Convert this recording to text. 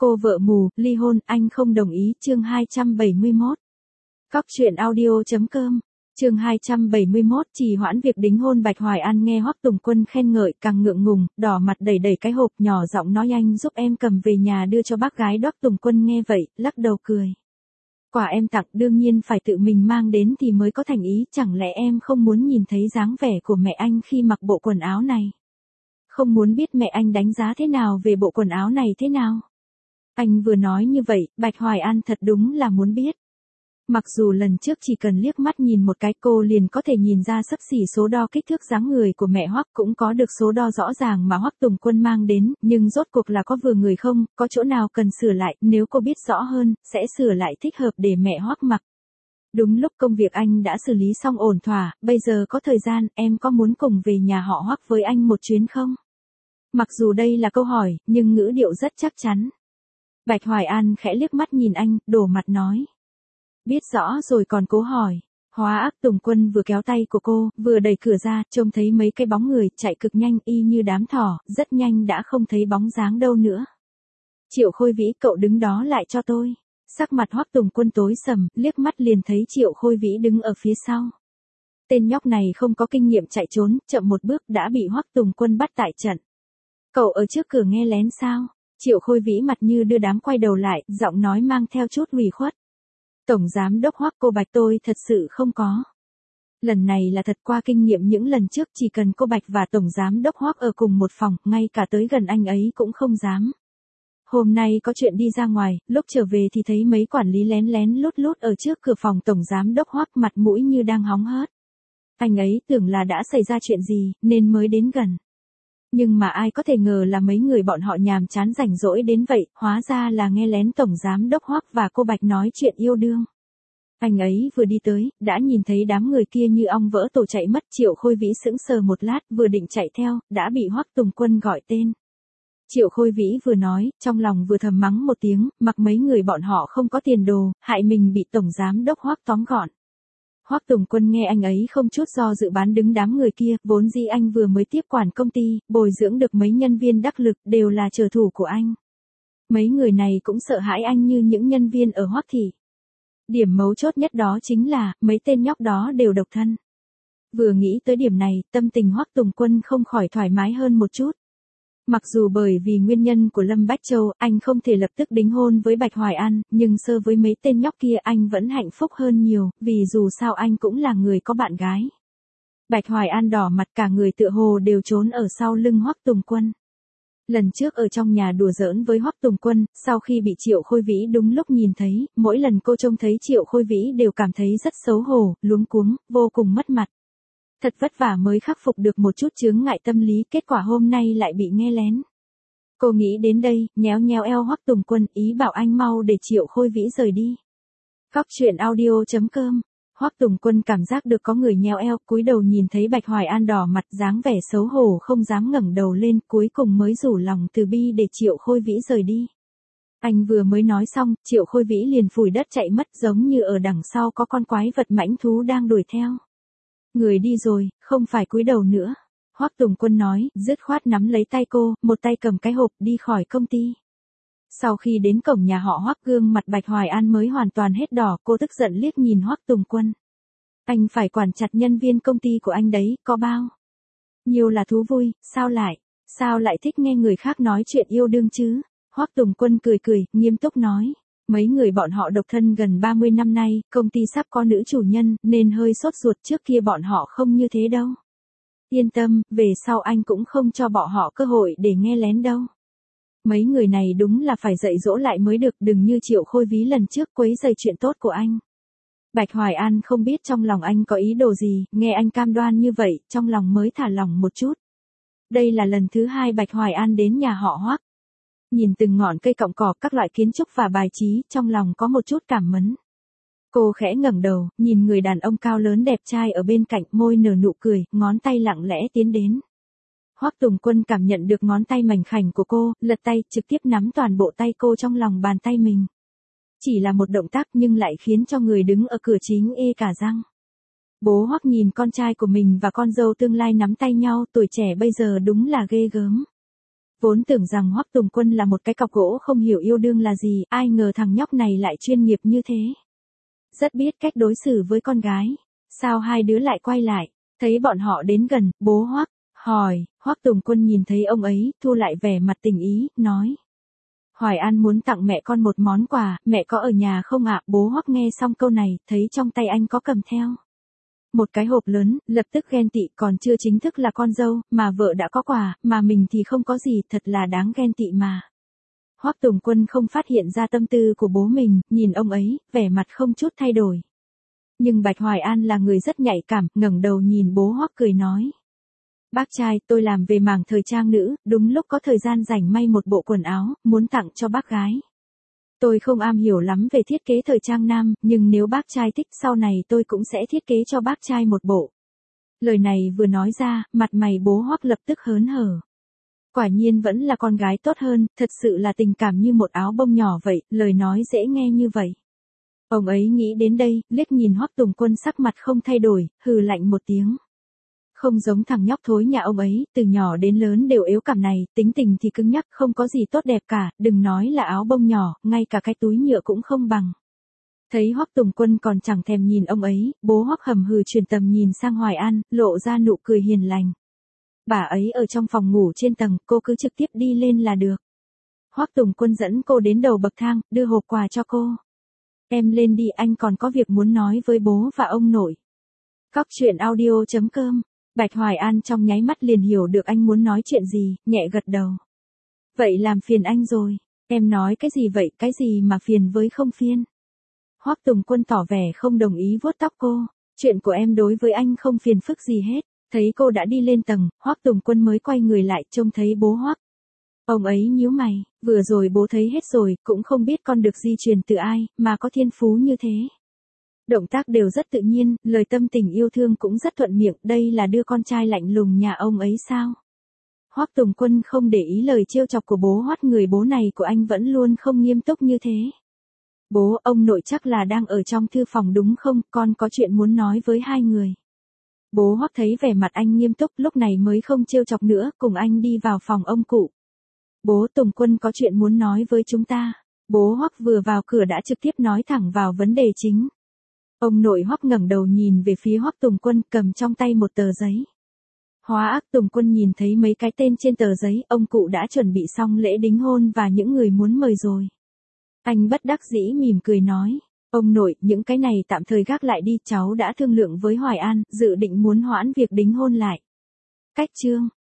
Cô vợ mù, ly hôn, anh không đồng ý, chương 271. Cóc truyện audio.com, chương 271, trì hoãn việc đính hôn. Bạch Hoài An nghe Hoắc Tùng Quân khen ngợi càng ngượng ngùng, đỏ mặt đẩy đẩy cái hộp, nhỏ giọng nói anh giúp em cầm về nhà đưa cho bác gái. Hoắc Tùng Quân nghe vậy, lắc đầu cười. Quà em tặng đương nhiên phải tự mình mang đến thì mới có thành ý, chẳng lẽ em không muốn nhìn thấy dáng vẻ của mẹ anh khi mặc bộ quần áo này? Không muốn biết mẹ anh đánh giá thế nào về bộ quần áo này thế nào? Anh vừa nói như vậy, Bạch Hoài An thật đúng là muốn biết. Mặc dù lần trước chỉ cần liếc mắt nhìn một cái cô liền có thể nhìn ra xấp xỉ số đo kích thước dáng người của mẹ Hoắc, cũng có được số đo rõ ràng mà Hoắc Tùng Quân mang đến, nhưng rốt cuộc là có vừa người không, có chỗ nào cần sửa lại, nếu cô biết rõ hơn, sẽ sửa lại thích hợp để mẹ Hoắc mặc. Đúng lúc công việc anh đã xử lý xong ổn thỏa, bây giờ có thời gian, em có muốn cùng về nhà họ Hoắc với anh một chuyến không? Mặc dù đây là câu hỏi, nhưng ngữ điệu rất chắc chắn. Bạch Hoài An khẽ liếc mắt nhìn anh, đổ mặt nói. Biết rõ rồi còn cố hỏi. Hóa ác Tùng Quân vừa kéo tay của cô, vừa đẩy cửa ra, trông thấy mấy cái bóng người chạy cực nhanh y như đám thỏ, rất nhanh đã không thấy bóng dáng đâu nữa. Triệu Khôi Vĩ, cậu đứng đó lại cho tôi. Sắc mặt Hoắc Tùng Quân tối sầm, liếc mắt liền thấy Triệu Khôi Vĩ đứng ở phía sau. Tên nhóc này không có kinh nghiệm chạy trốn, chậm một bước đã bị Hoắc Tùng Quân bắt tại trận. Cậu ở trước cửa nghe lén sao? Triệu Khôi Vĩ mặt như đưa đám quay đầu lại, giọng nói mang theo chút ủy khuất. Tổng giám đốc Hoắc, cô Bạch, tôi thật sự không có. Lần này là thật, qua kinh nghiệm những lần trước chỉ cần cô Bạch và tổng giám đốc Hoắc ở cùng một phòng, ngay cả tới gần anh ấy cũng không dám. Hôm nay có chuyện đi ra ngoài, lúc trở về thì thấy mấy quản lý lén lén lút lút ở trước cửa phòng tổng giám đốc Hoắc, mặt mũi như đang hóng hớt. Anh ấy tưởng là đã xảy ra chuyện gì, nên mới đến gần. Nhưng mà ai có thể ngờ là mấy người bọn họ nhàm chán rảnh rỗi đến vậy, hóa ra là nghe lén tổng giám đốc Hoắc và cô Bạch nói chuyện yêu đương. Anh ấy vừa đi tới, đã nhìn thấy đám người kia như ong vỡ tổ chạy mất. Triệu Khôi Vĩ sững sờ một lát, vừa định chạy theo, đã bị Hoắc Tùng Quân gọi tên. Triệu Khôi Vĩ vừa nói, trong lòng vừa thầm mắng một tiếng, mặc mấy người bọn họ không có tiền đồ, hại mình bị tổng giám đốc Hoắc tóm gọn. Hoắc Tùng Quân nghe anh ấy không chút do dự bán đứng đám người kia, vốn dĩ anh vừa mới tiếp quản công ty, bồi dưỡng được mấy nhân viên đắc lực, đều là trợ thủ của anh. Mấy người này cũng sợ hãi anh như những nhân viên ở Hoắc thị. Điểm mấu chốt nhất đó chính là, mấy tên nhóc đó đều độc thân. Vừa nghĩ tới điểm này, tâm tình Hoắc Tùng Quân không khỏi thoải mái hơn một chút. Mặc dù bởi vì nguyên nhân của Lâm Bách Châu, anh không thể lập tức đính hôn với Bạch Hoài An, nhưng so với mấy tên nhóc kia anh vẫn hạnh phúc hơn nhiều, vì dù sao anh cũng là người có bạn gái. Bạch Hoài An đỏ mặt, cả người tựa hồ đều trốn ở sau lưng Hoắc Tùng Quân. Lần trước ở trong nhà đùa giỡn với Hoắc Tùng Quân, sau khi bị Triệu Khôi Vĩ đúng lúc nhìn thấy, mỗi lần cô trông thấy Triệu Khôi Vĩ đều cảm thấy rất xấu hổ, luống cuống, vô cùng mất mặt. Thật vất vả mới khắc phục được một chút chướng ngại tâm lý, kết quả hôm nay lại bị nghe lén. Cô nghĩ đến đây, nhéo nhéo eo Hoắc Tùng Quân, ý bảo anh mau để Triệu Khôi Vĩ rời đi. Cóc truyện audio.com. Hoắc Tùng Quân cảm giác được có người nhéo eo, cúi đầu nhìn thấy Bạch Hoài An đỏ mặt, dáng vẻ xấu hổ không dám ngẩng đầu lên, cuối cùng mới rủ lòng từ bi để Triệu Khôi Vĩ rời đi. Anh vừa mới nói xong, Triệu Khôi Vĩ liền phủi đất chạy mất, giống như ở đằng sau có con quái vật mãnh thú đang đuổi theo. Người đi rồi, không phải cúi đầu nữa. Hoắc Tùng Quân nói, dứt khoát nắm lấy tay cô, một tay cầm cái hộp đi khỏi công ty. Sau khi đến cổng nhà họ Hoắc, gương mặt Bạch Hoài An mới hoàn toàn hết đỏ, cô tức giận liếc nhìn Hoắc Tùng Quân. Anh phải quản chặt nhân viên công ty của anh đấy, có bao nhiều là thú vui, sao lại thích nghe người khác nói chuyện yêu đương chứ? Hoắc Tùng Quân cười cười, nghiêm túc nói. Mấy người bọn họ độc thân gần 30 năm nay, công ty sắp có nữ chủ nhân, nên hơi sốt ruột, trước kia bọn họ không như thế đâu. Yên tâm, về sau anh cũng không cho bọn họ cơ hội để nghe lén đâu. Mấy người này đúng là phải dạy dỗ lại mới được, đừng như Triệu Khôi Vĩ lần trước quấy rầy chuyện tốt của anh. Bạch Hoài An không biết trong lòng anh có ý đồ gì, nghe anh cam đoan như vậy, trong lòng mới thả lỏng một chút. Đây là lần thứ 2 Bạch Hoài An đến nhà họ Hoắc. Nhìn từng ngọn cây cọng cỏ, các loại kiến trúc và bài trí, trong lòng có một chút cảm mến. Cô khẽ ngẩng đầu, nhìn người đàn ông cao lớn đẹp trai ở bên cạnh, môi nở nụ cười, ngón tay lặng lẽ tiến đến. Hoắc Tùng Quân cảm nhận được ngón tay mảnh khảnh của cô, lật tay, trực tiếp nắm toàn bộ tay cô trong lòng bàn tay mình. Chỉ là một động tác nhưng lại khiến cho người đứng ở cửa chính ê cả răng. Bố Hoắc nhìn con trai của mình và con dâu tương lai nắm tay nhau, tuổi trẻ bây giờ đúng là ghê gớm. Vốn tưởng rằng Hoắc Tùng Quân là một cái cọc gỗ không hiểu yêu đương là gì, ai ngờ thằng nhóc này lại chuyên nghiệp như thế. Rất biết cách đối xử với con gái. Sao hai đứa lại quay lại? Thấy bọn họ đến gần, bố Hoắc hỏi. Hoắc Tùng Quân nhìn thấy ông ấy, thu lại vẻ mặt tình ý, nói. Hoài An muốn tặng mẹ con một món quà, mẹ có ở nhà không ạ? Bố Hoắc nghe xong câu này, thấy trong tay anh có cầm theo một cái hộp lớn, lập tức ghen tị, còn chưa chính thức là con dâu, mà vợ đã có quà, mà mình thì không có gì, thật là đáng ghen tị mà. Hoắc Tùng Quân không phát hiện ra tâm tư của bố mình, nhìn ông ấy, vẻ mặt không chút thay đổi. Nhưng Bạch Hoài An là người rất nhạy cảm, ngẩng đầu nhìn bố Hoắc cười nói. Bác trai, tôi làm về mảng thời trang nữ, đúng lúc có thời gian rảnh may một bộ quần áo, muốn tặng cho bác gái. Tôi không am hiểu lắm về thiết kế thời trang nam, nhưng nếu bác trai thích sau này tôi cũng sẽ thiết kế cho bác trai một bộ. Lời này vừa nói ra, mặt mày bố Hoắc lập tức hớn hở. Quả nhiên vẫn là con gái tốt hơn, thật sự là tình cảm như một áo bông nhỏ vậy, lời nói dễ nghe như vậy. Ông ấy nghĩ đến đây, liếc nhìn Hoắc Tùng Quân sắc mặt không thay đổi, hừ lạnh một tiếng. Không giống thằng nhóc thối nhà ông ấy, từ nhỏ đến lớn đều yếu cảm này, tính tình thì cứng nhắc, không có gì tốt đẹp cả, đừng nói là áo bông nhỏ, ngay cả cái túi nhựa cũng không bằng. Thấy Hoắc Tùng Quân còn chẳng thèm nhìn ông ấy, bố Hoắc hầm hừ chuyển tầm nhìn sang Hoài An, lộ ra nụ cười hiền lành. Bà ấy ở trong phòng ngủ trên tầng, cô cứ trực tiếp đi lên là được. Hoắc Tùng Quân dẫn cô đến đầu bậc thang, đưa hộp quà cho cô. Em lên đi, anh còn có việc muốn nói với bố và ông nội. Cóc truyện audio.com. Bạch Hoài An trong nháy mắt liền hiểu được anh muốn nói chuyện gì, nhẹ gật đầu. Vậy làm phiền anh rồi, em nói cái gì vậy, cái gì mà phiền với không phiền. Hoắc Tùng Quân tỏ vẻ không đồng ý vuốt tóc cô, chuyện của em đối với anh không phiền phức gì hết. Thấy cô đã đi lên tầng, Hoắc Tùng Quân mới quay người lại trông thấy bố Hoắc. Ông ấy nhíu mày, vừa rồi bố thấy hết rồi, cũng không biết con được di truyền từ ai, mà có thiên phú như thế. Động tác đều rất tự nhiên, lời tâm tình yêu thương cũng rất thuận miệng, đây là đứa con trai lạnh lùng nhà ông ấy sao? Hoắc Tùng Quân không để ý lời trêu chọc của bố Hoắc, người bố này của anh vẫn luôn không nghiêm túc như thế. Bố, ông nội chắc là đang ở trong thư phòng đúng không, con có chuyện muốn nói với hai người. Bố Hoắc thấy vẻ mặt anh nghiêm túc, lúc này mới không trêu chọc nữa, cùng anh đi vào phòng ông cụ. Bố, Tùng Quân có chuyện muốn nói với chúng ta. Bố Hoắc vừa vào cửa đã trực tiếp nói thẳng vào vấn đề chính. Ông nội Hoắc ngẩng đầu nhìn về phía Hoắc Tùng Quân, cầm trong tay một tờ giấy. Hóa ác Tùng Quân nhìn thấy mấy cái tên trên tờ giấy, ông cụ đã chuẩn bị xong lễ đính hôn và những người muốn mời rồi. Anh bất đắc dĩ mỉm cười nói, ông nội, những cái này tạm thời gác lại đi, cháu đã thương lượng với Hoài An, dự định muốn hoãn việc đính hôn lại. Cách chương